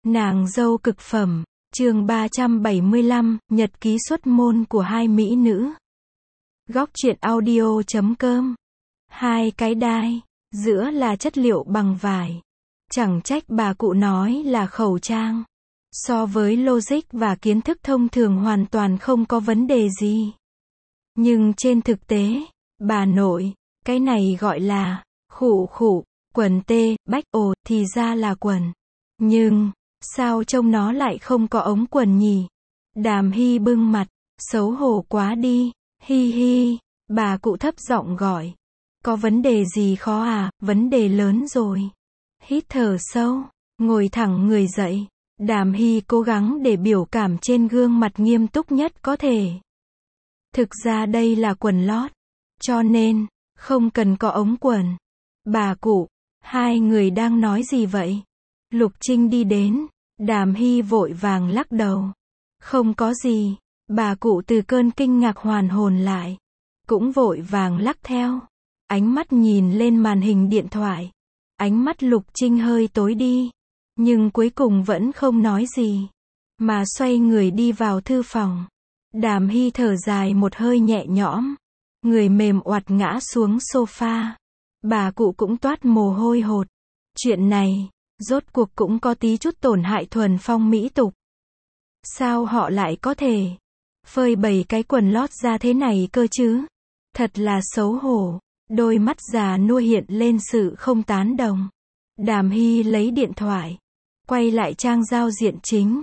Nàng dâu cực phẩm, chương 375, nhật ký xuất môn của hai mỹ nữ. Góc truyện audio.com. Hai cái đai, giữa là chất liệu bằng vải. Chẳng trách bà cụ nói là khẩu trang. So với logic và kiến thức thông thường hoàn toàn không có vấn đề gì. Nhưng trên thực tế, bà nội, cái này gọi là quần tê, bách ồ, thì ra là quần. Nhưng, sao trông nó lại không có ống quần nhỉ? Đàm Hy bưng mặt, xấu hổ quá đi, hi hi, bà cụ thấp giọng gọi. Có vấn đề gì khó à, vấn đề lớn rồi. Hít thở sâu, ngồi thẳng người dậy. Đàm Hy cố gắng để biểu cảm trên gương mặt nghiêm túc nhất có thể. Thực ra đây là quần lót, cho nên, không cần có ống quần. Bà cụ, hai người đang nói gì vậy? Lục Trinh đi đến, Đàm Hy vội vàng lắc đầu. Không có gì, bà cụ từ cơn kinh ngạc hoàn hồn lại. Cũng vội vàng lắc theo. Ánh mắt nhìn lên màn hình điện thoại. Ánh mắt Lục Trinh hơi tối đi. Nhưng cuối cùng vẫn không nói gì. Mà xoay người đi vào thư phòng. Đàm Hy thở dài một hơi nhẹ nhõm. Người mềm oặt ngã xuống sofa. Bà cụ cũng toát mồ hôi hột. Chuyện này, rốt cuộc cũng có tí chút tổn hại thuần phong mỹ tục. Sao họ lại có thể phơi bày cái quần lót ra thế này cơ chứ? Thật là xấu hổ. Đôi mắt già nua hiện lên sự không tán đồng. Đàm Hy lấy điện thoại. Quay lại trang giao diện chính.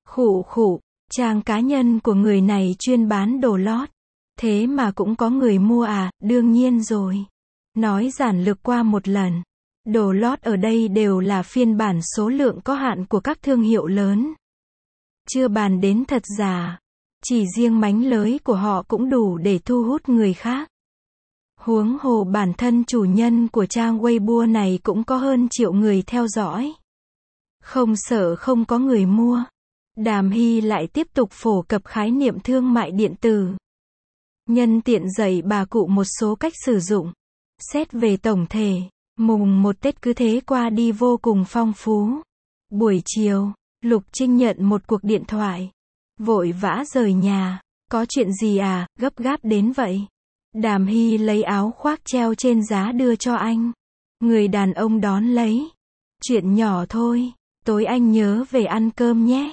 Trang cá nhân của người này chuyên bán đồ lót. Thế mà cũng có người mua à, đương nhiên rồi. Nói giản lược qua một lần. Đồ lót ở đây đều là phiên bản số lượng có hạn của các thương hiệu lớn. Chưa bàn đến thật giả. Chỉ riêng mánh lới của họ cũng đủ để thu hút người khác. Huống hồ bản thân chủ nhân của trang Weibo này cũng có hơn 1 triệu người theo dõi. Không sợ không có người mua. Đàm Hy lại tiếp tục phổ cập khái niệm thương mại điện tử. Nhân tiện dạy bà cụ một số cách sử dụng. Xét về tổng thể, mùng 1 Tết cứ thế qua đi vô cùng phong phú. Buổi chiều, Lục Trinh nhận một cuộc điện thoại. Vội vã rời nhà. Có chuyện gì à, gấp gáp đến vậy? Đàm Hy lấy áo khoác treo trên giá đưa cho anh. Người đàn ông đón lấy. Chuyện nhỏ thôi, tối anh nhớ về ăn cơm nhé.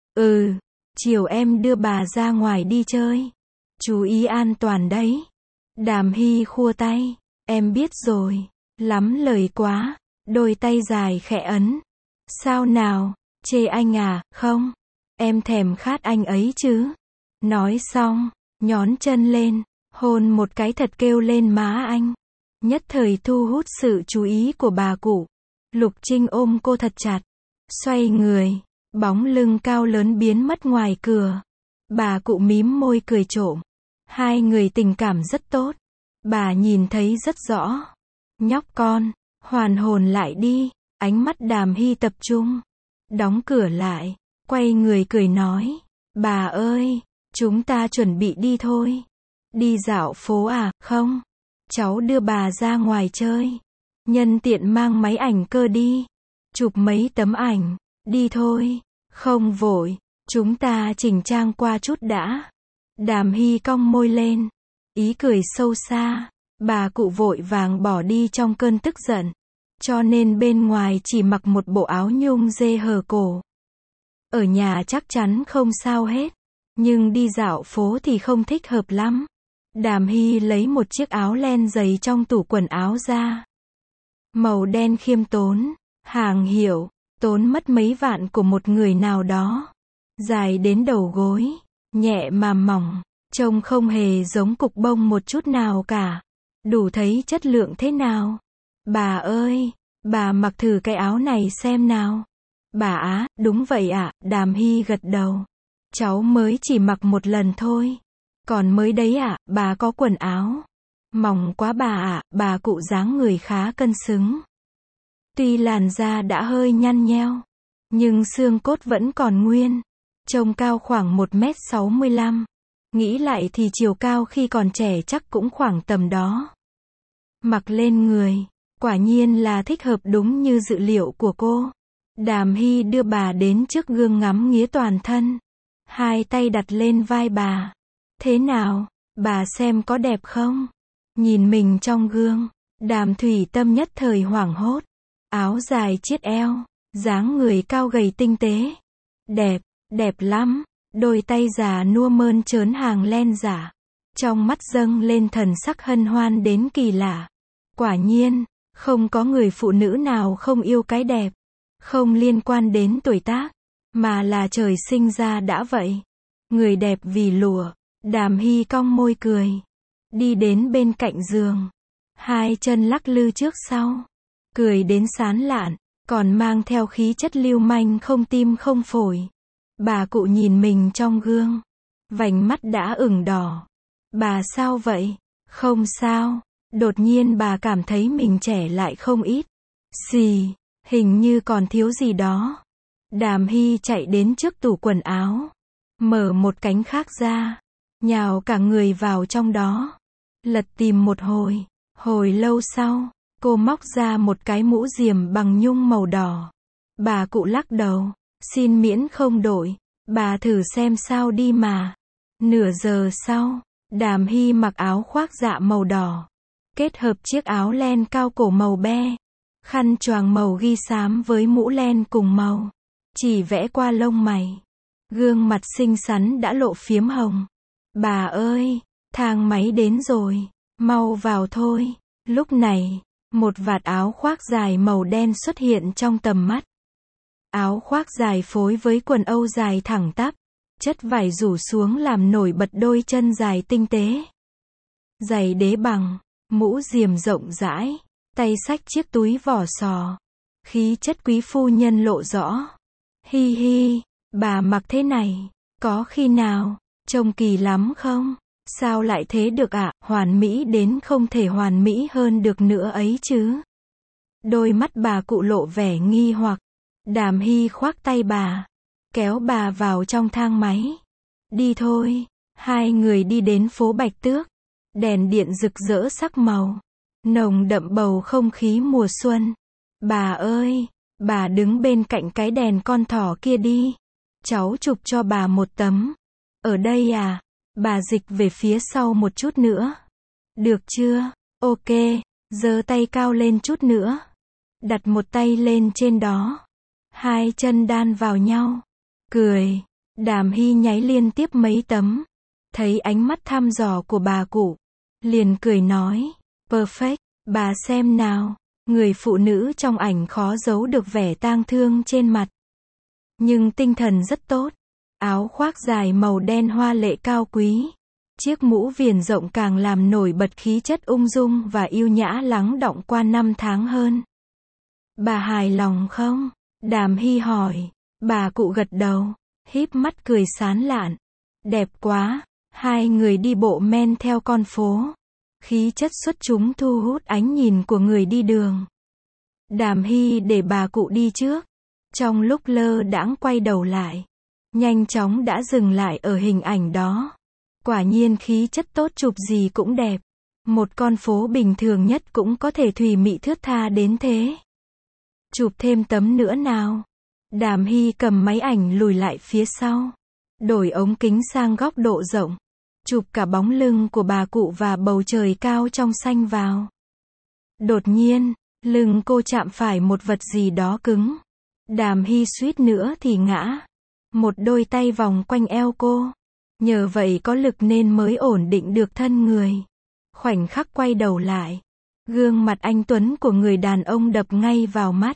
Chiều em đưa bà ra ngoài đi chơi. Chú ý an toàn đấy. Đàm Hy khua tay. Em biết rồi. Lắm lời quá. Đôi tay dài khẽ ấn. Sao nào, chê anh à, không? Em thèm khát anh ấy chứ. Nói xong, nhón chân lên. Hôn một cái thật kêu lên má anh. Nhất thời thu hút sự chú ý của bà cụ. Lục Trinh ôm cô thật chặt. Xoay người. Bóng lưng cao lớn biến mất ngoài cửa. Bà cụ mím môi cười trộm. Hai người tình cảm rất tốt. Bà nhìn thấy rất rõ. Nhóc con, hoàn hồn lại đi. Ánh mắt Đàm Hy tập trung. Đóng cửa lại. Quay người cười nói. Bà ơi, chúng ta chuẩn bị đi thôi. Đi dạo phố à, không? Cháu đưa bà ra ngoài chơi. Nhân tiện mang máy ảnh cơ đi. Chụp mấy tấm ảnh. Đi thôi. Không vội. Chúng ta chỉnh trang qua chút đã. Đàm Hy cong môi lên. Ý cười sâu xa. Bà cụ vội vàng bỏ đi trong cơn tức giận. Cho nên bên ngoài chỉ mặc một bộ áo nhung dê hở cổ. Ở nhà chắc chắn không sao hết. Nhưng đi dạo phố thì không thích hợp lắm. Đàm Hy lấy một chiếc áo len dày trong tủ quần áo ra. Màu đen khiêm tốn, hàng hiệu, tốn mất mấy vạn của một người nào đó. Dài đến đầu gối, nhẹ mà mỏng, trông không hề giống cục bông một chút nào cả. Đủ thấy chất lượng thế nào. Bà ơi, bà mặc thử cái áo này xem nào. Bà á, đúng vậy ạ, Đàm Hy gật đầu. Cháu mới chỉ mặc một lần thôi. Còn mới đấy ạ, bà có quần áo mỏng quá bà ạ, bà cụ dáng người khá cân xứng. Tuy làn da đã hơi nhăn nheo, nhưng xương cốt vẫn còn nguyên. Trông cao khoảng 1m65. Nghĩ lại thì chiều cao khi còn trẻ chắc cũng khoảng tầm đó. Mặc lên người, quả nhiên là thích hợp đúng như dự liệu của cô. Đàm Hy đưa bà đến trước gương ngắm nghía toàn thân. Hai tay đặt lên vai bà. Thế nào, bà xem có đẹp không? Nhìn mình trong gương, Đàm Thủy Tâm nhất thời hoảng hốt. Áo dài chiết eo, dáng người cao gầy tinh tế. Đẹp, đẹp lắm. Đôi tay già nua mơn trớn hàng len giả. Trong mắt dâng lên thần sắc hân hoan đến kỳ lạ. Quả nhiên, không có người phụ nữ nào không yêu cái đẹp. Không liên quan đến tuổi tác, mà là trời sinh ra đã vậy. Người đẹp vì lụa. Đàm Hy cong môi cười. Đi đến bên cạnh giường. Hai chân lắc lư trước sau. Cười đến sán lạn, còn mang theo khí chất lưu manh không tim không phổi. Bà cụ nhìn mình trong gương. Vành mắt đã ửng đỏ. Bà sao vậy? Không sao. Đột nhiên bà cảm thấy mình trẻ lại không ít. Xì, hình như còn thiếu gì đó. Đàm Hy chạy đến trước tủ quần áo. Mở một cánh khác ra. Nhào cả người vào trong đó. Lật tìm một hồi. Hồi lâu sau, cô móc ra một cái mũ diềm bằng nhung màu đỏ. Bà cụ lắc đầu. Xin miễn không đổi. Bà thử xem sao đi mà. Nửa giờ sau, Đàm Hy mặc áo khoác dạ màu đỏ. Kết hợp chiếc áo len cao cổ màu be. Khăn choàng màu ghi xám với mũ len cùng màu. Chỉ vẽ qua lông mày. Gương mặt xinh xắn đã lộ phiếm hồng. Bà ơi, thang máy đến rồi. Mau vào thôi. Lúc này, một vạt áo khoác dài màu đen xuất hiện trong tầm mắt. Áo khoác dài phối với quần âu dài thẳng tắp. Chất vải rủ xuống làm nổi bật đôi chân dài tinh tế. Giày đế bằng, mũ diềm rộng rãi, tay xách chiếc túi vỏ sò. Khí chất quý phu nhân lộ rõ. Hi hi, bà mặc thế này, có khi nào, trông kỳ lắm không? Sao lại thế được ạ? Hoàn mỹ đến không thể hoàn mỹ hơn được nữa ấy chứ. Đôi mắt bà cụ lộ vẻ nghi hoặc. Đàm Hy khoác tay bà, kéo bà vào trong thang máy. Đi thôi. Hai người đi đến phố Bạch Tước. Đèn điện rực rỡ sắc màu. Nồng đậm bầu không khí mùa xuân. Bà ơi, bà đứng bên cạnh cái đèn con thỏ kia đi. Cháu chụp cho bà một tấm. Ở đây à? Bà dịch về phía sau một chút nữa. Được chưa? Ok, giơ tay cao lên chút nữa. Đặt một tay lên trên đó. Hai chân đan vào nhau. Cười. Đàm Hy nháy liên tiếp mấy tấm. Thấy ánh mắt thăm dò của bà cụ. Liền cười nói. Perfect. Bà xem nào. Người phụ nữ trong ảnh khó giấu được vẻ tang thương trên mặt. Nhưng tinh thần rất tốt. Áo khoác dài màu đen hoa lệ cao quý. Chiếc mũ viền rộng càng làm nổi bật khí chất ung dung và yêu nhã lắng đọng qua năm tháng hơn. Bà hài lòng không? Đàm Hy hỏi. Bà cụ gật đầu, híp mắt cười sán lạn. Đẹp quá. Hai người đi bộ men theo con phố. Khí chất xuất chúng thu hút ánh nhìn của người đi đường. Đàm Hy để bà cụ đi trước. Trong lúc lơ đãng quay đầu lại. Nhanh chóng đã dừng lại ở hình ảnh đó. Quả nhiên khí chất tốt chụp gì cũng đẹp. Một con phố bình thường nhất cũng có thể thùy mị thướt tha đến thế. Chụp thêm tấm nữa nào. Đàm Hy cầm máy ảnh lùi lại phía sau. Đổi ống kính sang góc độ rộng. Chụp cả bóng lưng của bà cụ và bầu trời cao trong xanh vào. Đột nhiên, lưng cô chạm phải một vật gì đó cứng. Đàm Hy suýt nữa thì ngã. Một đôi tay vòng quanh eo cô. Nhờ vậy có lực nên mới ổn định được thân người. Khoảnh khắc quay đầu lại. Gương mặt anh tuấn của người đàn ông đập ngay vào mắt.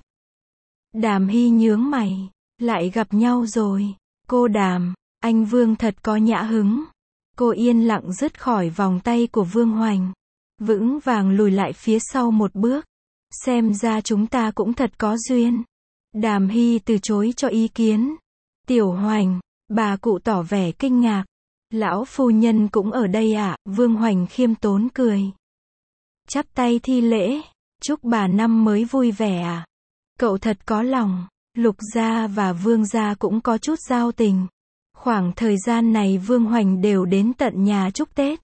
Đàm Hy nhướng mày. Lại gặp nhau rồi. Cô Đàm, anh Vương thật có nhã hứng. Cô yên lặng dứt khỏi vòng tay của Vương Hoành. Vững vàng lùi lại phía sau một bước. Xem ra chúng ta cũng thật có duyên. Đàm Hy từ chối cho ý kiến. Tiểu Hoành, bà cụ tỏ vẻ kinh ngạc. Lão phu nhân cũng ở đây ạ? Vương Hoành khiêm tốn cười. Chắp tay thi lễ. Chúc bà năm mới vui vẻ ạ. Cậu thật có lòng. Lục gia và Vương gia cũng có chút giao tình. Khoảng thời gian này Vương Hoành đều đến tận nhà chúc Tết.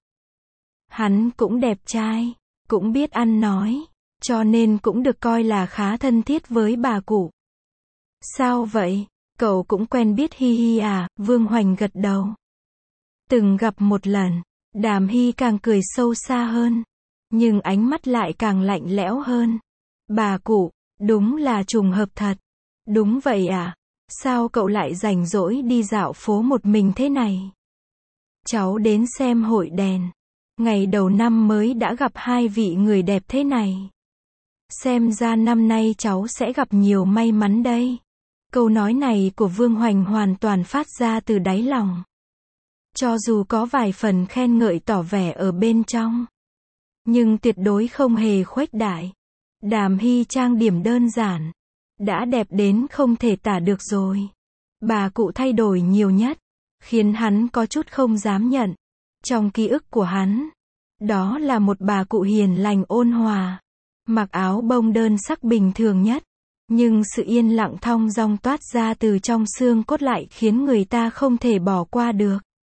Hắn cũng đẹp trai, cũng biết ăn nói, cho nên cũng được coi là khá thân thiết với bà cụ. Sao vậy? Cậu cũng quen biết Hi Hi à? Vương Hoành gật đầu. Từng gặp một lần. Đàm Hy càng cười sâu xa hơn. Nhưng ánh mắt lại càng lạnh lẽo hơn. Bà cụ, đúng là trùng hợp thật. Đúng vậy à? Sao cậu lại rảnh rỗi đi dạo phố một mình thế này? Cháu đến xem hội đèn. Ngày đầu năm mới đã gặp hai vị người đẹp thế này. Xem ra năm nay cháu sẽ gặp nhiều may mắn đây. Câu nói này của Vương Hoành hoàn toàn phát ra từ đáy lòng. Cho dù có vài phần khen ngợi tỏ vẻ ở bên trong, nhưng tuyệt đối không hề khuếch đại. Đàm Hy trang điểm đơn giản, đã đẹp đến không thể tả được rồi. Bà cụ thay đổi nhiều nhất, khiến hắn có chút không dám nhận. Trong ký ức của hắn, đó là một bà cụ hiền lành ôn hòa, mặc áo bông đơn sắc bình thường nhất. Nhưng sự yên lặng thong dong toát ra từ trong xương cốt lại khiến người ta không thể bỏ qua được.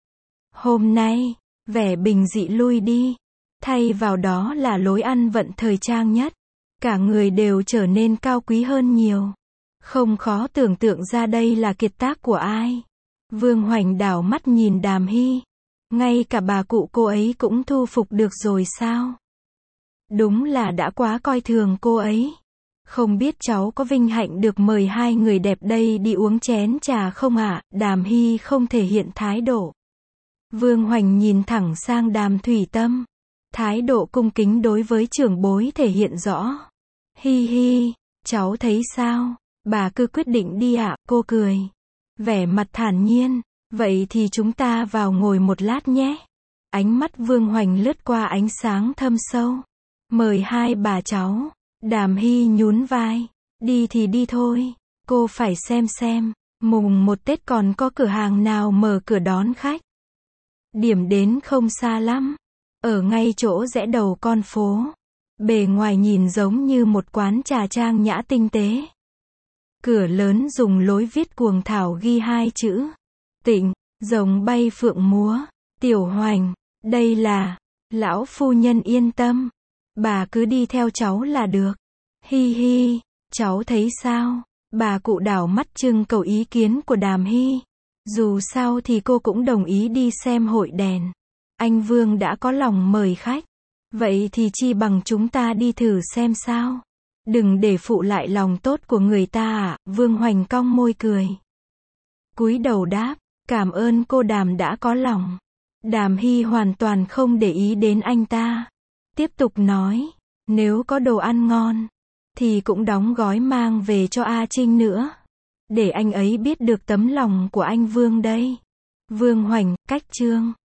Hôm nay, vẻ bình dị lui đi, thay vào đó là lối ăn vận thời trang nhất. Cả người đều trở nên cao quý hơn nhiều. Không khó tưởng tượng ra đây là kiệt tác của ai. Vương Hoành đảo mắt nhìn Đàm Hy. Ngay cả bà cụ cô ấy cũng thu phục được rồi sao? Đúng là đã quá coi thường cô ấy. Không biết cháu có vinh hạnh được mời hai người đẹp đây đi uống chén trà không ạ? Đàm Hy không thể hiện thái độ. Vương Hoành nhìn thẳng sang Đàm Thủy Tâm. Thái độ cung kính đối với trưởng bối thể hiện rõ. Hi hi, cháu thấy sao? Bà cứ quyết định đi ạ, cô cười. Vẻ mặt thản nhiên, vậy thì chúng ta vào ngồi một lát nhé. Ánh mắt Vương Hoành lướt qua ánh sáng thâm sâu. Mời hai bà cháu. Đàm Hy nhún vai. Đi thì đi thôi. Cô phải xem. Mùng 1 Tết còn có cửa hàng nào mở cửa đón khách. Điểm đến không xa lắm. Ở ngay chỗ rẽ đầu con phố. Bề ngoài nhìn giống như một quán trà trang nhã tinh tế. Cửa lớn dùng lối viết cuồng thảo ghi hai chữ. Tịnh, rồng bay phượng múa. Tiểu Hoành, đây là, lão phu nhân yên tâm. Bà cứ đi theo cháu là được. Hi hi, cháu thấy sao? Bà cụ đảo mắt trưng cầu ý kiến của Đàm Hy. Dù sao thì cô cũng đồng ý đi xem hội đèn. Anh Vương đã có lòng mời khách. Vậy thì chi bằng chúng ta đi thử xem sao. Đừng để phụ lại lòng tốt của người ta ạ. Vương Hoành cong môi cười. Cúi đầu đáp, cảm ơn cô Đàm đã có lòng. Đàm Hy hoàn toàn không để ý đến anh ta. Tiếp tục nói, nếu có đồ ăn ngon, thì cũng đóng gói mang về cho A Trinh nữa. Để anh ấy biết được tấm lòng của anh Vương đây. Vương Hoành, cách chương.